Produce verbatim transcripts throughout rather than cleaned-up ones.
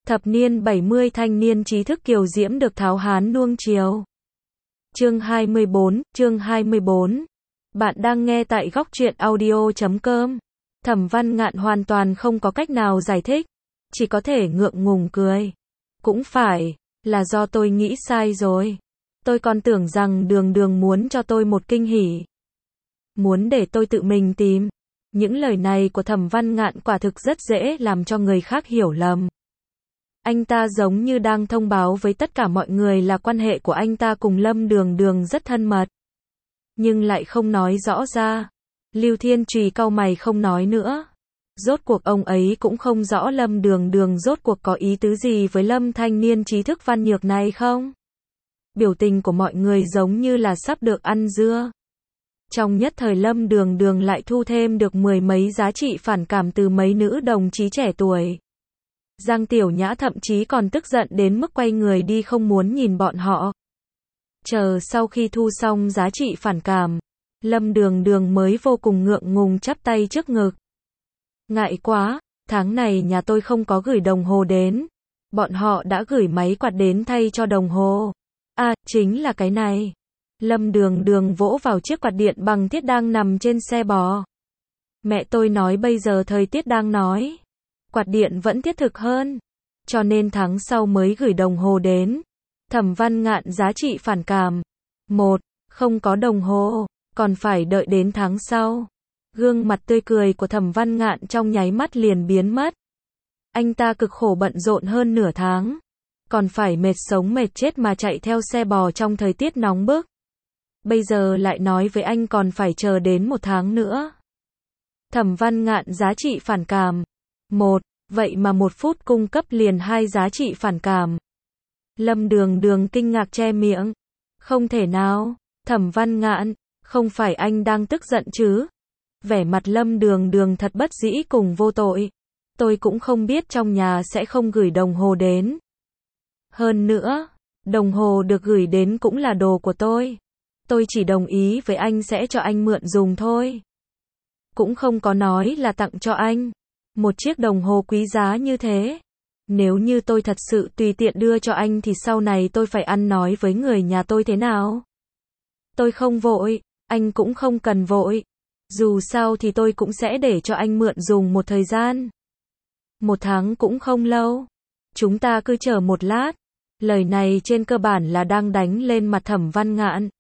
Thập niên bảy mươi thanh niên trí thức kiều diễm được tháo hán nuông chiều. Chương hai mươi bốn, chương hai mươi bốn. Bạn đang nghe tại góc truyện audio chấm com. Thẩm Văn Ngạn hoàn toàn không có cách nào giải thích, chỉ có thể ngượng ngùng cười. Cũng phải, là do tôi nghĩ sai rồi. Tôi còn tưởng rằng Đường Đường muốn cho tôi một kinh hỉ. Muốn để tôi tự mình tìm. Những lời này của Thẩm Văn Ngạn quả thực rất dễ làm cho người khác hiểu lầm. Anh ta giống như đang thông báo với tất cả mọi người là quan hệ của anh ta cùng Lâm Đường Đường rất thân mật. Nhưng lại không nói rõ ra. Lưu Thiên Trùy cau mày không nói nữa. Rốt cuộc ông ấy cũng không rõ Lâm Đường Đường rốt cuộc có ý tứ gì với Lâm thanh niên trí thức văn nhược này không? Biểu tình của mọi người giống như là sắp được ăn dưa. Trong nhất thời Lâm Đường Đường lại thu thêm được mười mấy giá trị phản cảm từ mấy nữ đồng chí trẻ tuổi. Giang Tiểu Nhã thậm chí còn tức giận đến mức quay người đi không muốn nhìn bọn họ. Chờ sau khi thu xong giá trị phản cảm, Lâm Đường Đường mới vô cùng ngượng ngùng chắp tay trước ngực. Ngại quá, tháng này nhà tôi không có gửi đồng hồ đến. Bọn họ đã gửi máy quạt đến thay cho đồng hồ. À, chính là cái này. Lâm Đường Đường vỗ vào chiếc quạt điện bằng thiết đang nằm trên xe bò. Mẹ tôi nói bây giờ thời tiết đang nói. Quạt điện vẫn thiết thực hơn. Cho nên tháng sau mới gửi đồng hồ đến. Thẩm Văn Ngạn giá trị phản cảm. Một, không có đồng hồ, còn phải đợi đến tháng sau. Gương mặt tươi cười của Thẩm Văn Ngạn trong nháy mắt liền biến mất. Anh ta cực khổ bận rộn hơn nửa tháng. Còn phải mệt sống mệt chết mà chạy theo xe bò trong thời tiết nóng bức. Bây giờ lại nói với anh còn phải chờ đến một tháng nữa. Thẩm Văn Ngạn giá trị phản cảm. Một, vậy mà một phút cung cấp liền hai giá trị phản cảm. Lâm Đường Đường kinh ngạc che miệng. Không thể nào, Thẩm Văn Ngạn, không phải anh đang tức giận chứ? Vẻ mặt Lâm Đường Đường thật bất dĩ cùng vô tội. Tôi cũng không biết trong nhà sẽ không gửi đồng hồ đến. Hơn nữa, đồng hồ được gửi đến cũng là đồ của tôi. Tôi chỉ đồng ý với anh sẽ cho anh mượn dùng thôi. Cũng không có nói là tặng cho anh. Một chiếc đồng hồ quý giá như thế. Nếu như tôi thật sự tùy tiện đưa cho anh thì sau này tôi phải ăn nói với người nhà tôi thế nào? Tôi không vội, anh cũng không cần vội. Dù sao thì tôi cũng sẽ để cho anh mượn dùng một thời gian. Một tháng cũng không lâu. Chúng ta cứ chờ một lát. Lời này trên cơ bản là đang đánh lên mặt Thẩm Văn Ngạn.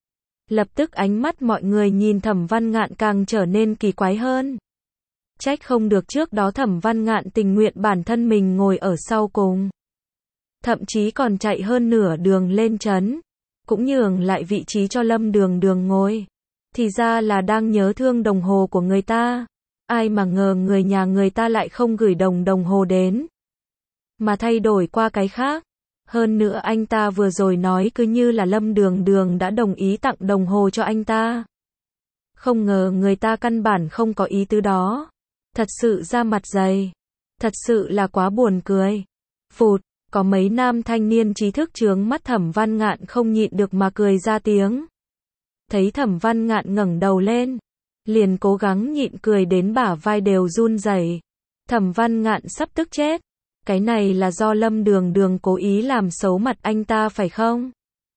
Lập tức ánh mắt mọi người nhìn Thẩm Văn Ngạn càng trở nên kỳ quái hơn. Trách không được trước đó Thẩm Văn Ngạn tình nguyện bản thân mình ngồi ở sau cùng. Thậm chí còn chạy hơn nửa đường lên trấn. Cũng nhường lại vị trí cho Lâm Đường Đường ngồi. Thì ra là đang nhớ thương đồng hồ của người ta. Ai mà ngờ người nhà người ta lại không gửi đồng đồng hồ đến. Mà thay đổi qua cái khác. Hơn nữa anh ta vừa rồi nói cứ như là Lâm Đường Đường đã đồng ý tặng đồng hồ cho anh ta. Không ngờ người ta căn bản không có ý tứ đó. Thật sự ra mặt dày. Thật sự là quá buồn cười. Phụt, có mấy nam thanh niên trí thức trướng mắt Thẩm Văn Ngạn không nhịn được mà cười ra tiếng. Thấy Thẩm Văn Ngạn ngẩng đầu lên, liền cố gắng nhịn cười đến bả vai đều run rẩy. Thẩm Văn Ngạn sắp tức chết. Cái này là do Lâm Đường Đường cố ý làm xấu mặt anh ta phải không?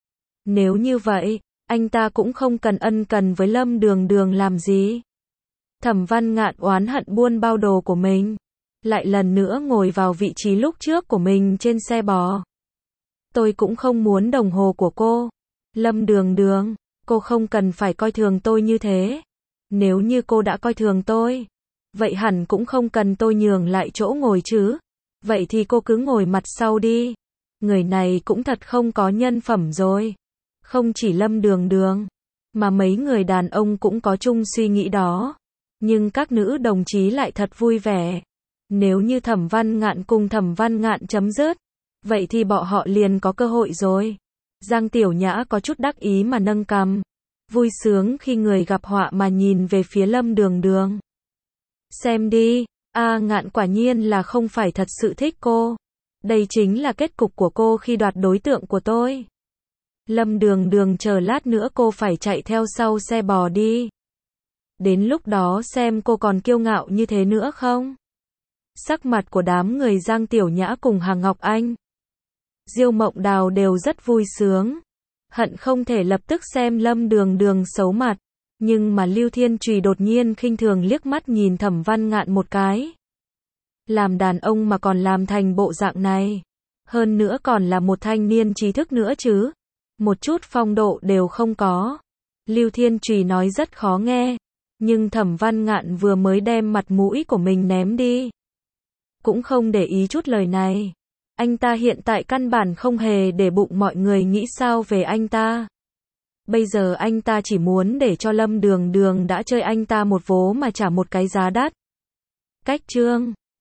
Nếu như vậy, anh ta cũng không cần ân cần với Lâm Đường Đường làm gì. Thẩm Văn Ngạn oán hận buôn bao đồ của mình. Lại lần nữa ngồi vào vị trí lúc trước của mình trên xe bò. Tôi cũng không muốn đồng hồ của cô. Lâm Đường Đường, cô không cần phải coi thường tôi như thế. Nếu như cô đã coi thường tôi, vậy hẳn cũng không cần tôi nhường lại chỗ ngồi chứ. Vậy thì cô cứ ngồi mặt sau đi. Người này cũng thật không có nhân phẩm rồi. Không chỉ Lâm Đường Đường, mà mấy người đàn ông cũng có chung suy nghĩ đó. Nhưng các nữ đồng chí lại thật vui vẻ. Nếu như Thẩm Văn Ngạn cùng Thẩm Văn Ngạn chấm dứt, vậy thì bọn họ liền có cơ hội rồi. Giang Tiểu Nhã có chút đắc ý mà nâng cằm. Vui sướng khi người gặp họa mà nhìn về phía Lâm Đường Đường. Xem đi, a Ngạn quả nhiên là không phải thật sự thích cô. Đây chính là kết cục của cô khi đoạt đối tượng của tôi. Lâm Đường Đường chờ lát nữa cô phải chạy theo sau xe bò đi. Đến lúc đó xem cô còn kiêu ngạo như thế nữa không? Sắc mặt của đám người Giang Tiểu Nhã cùng Hà Ngọc Anh, Diêu Mộng Đào đều rất vui sướng, hận không thể lập tức xem Lâm Đường Đường xấu mặt, nhưng mà Lưu Thiên Trùy đột nhiên khinh thường liếc mắt nhìn Thẩm Văn Ngạn một cái. Làm đàn ông mà còn làm thành bộ dạng này, hơn nữa còn là một thanh niên trí thức nữa chứ, một chút phong độ đều không có. Lưu Thiên Trùy nói rất khó nghe, nhưng Thẩm Văn Ngạn vừa mới đem mặt mũi của mình ném đi, cũng không để ý chút lời này. Anh ta hiện tại căn bản không hề để bụng mọi người nghĩ sao về anh ta. Bây giờ anh ta chỉ muốn để cho Lâm Đường Đường đã chơi anh ta một vố mà trả một cái giá đắt. Cách chương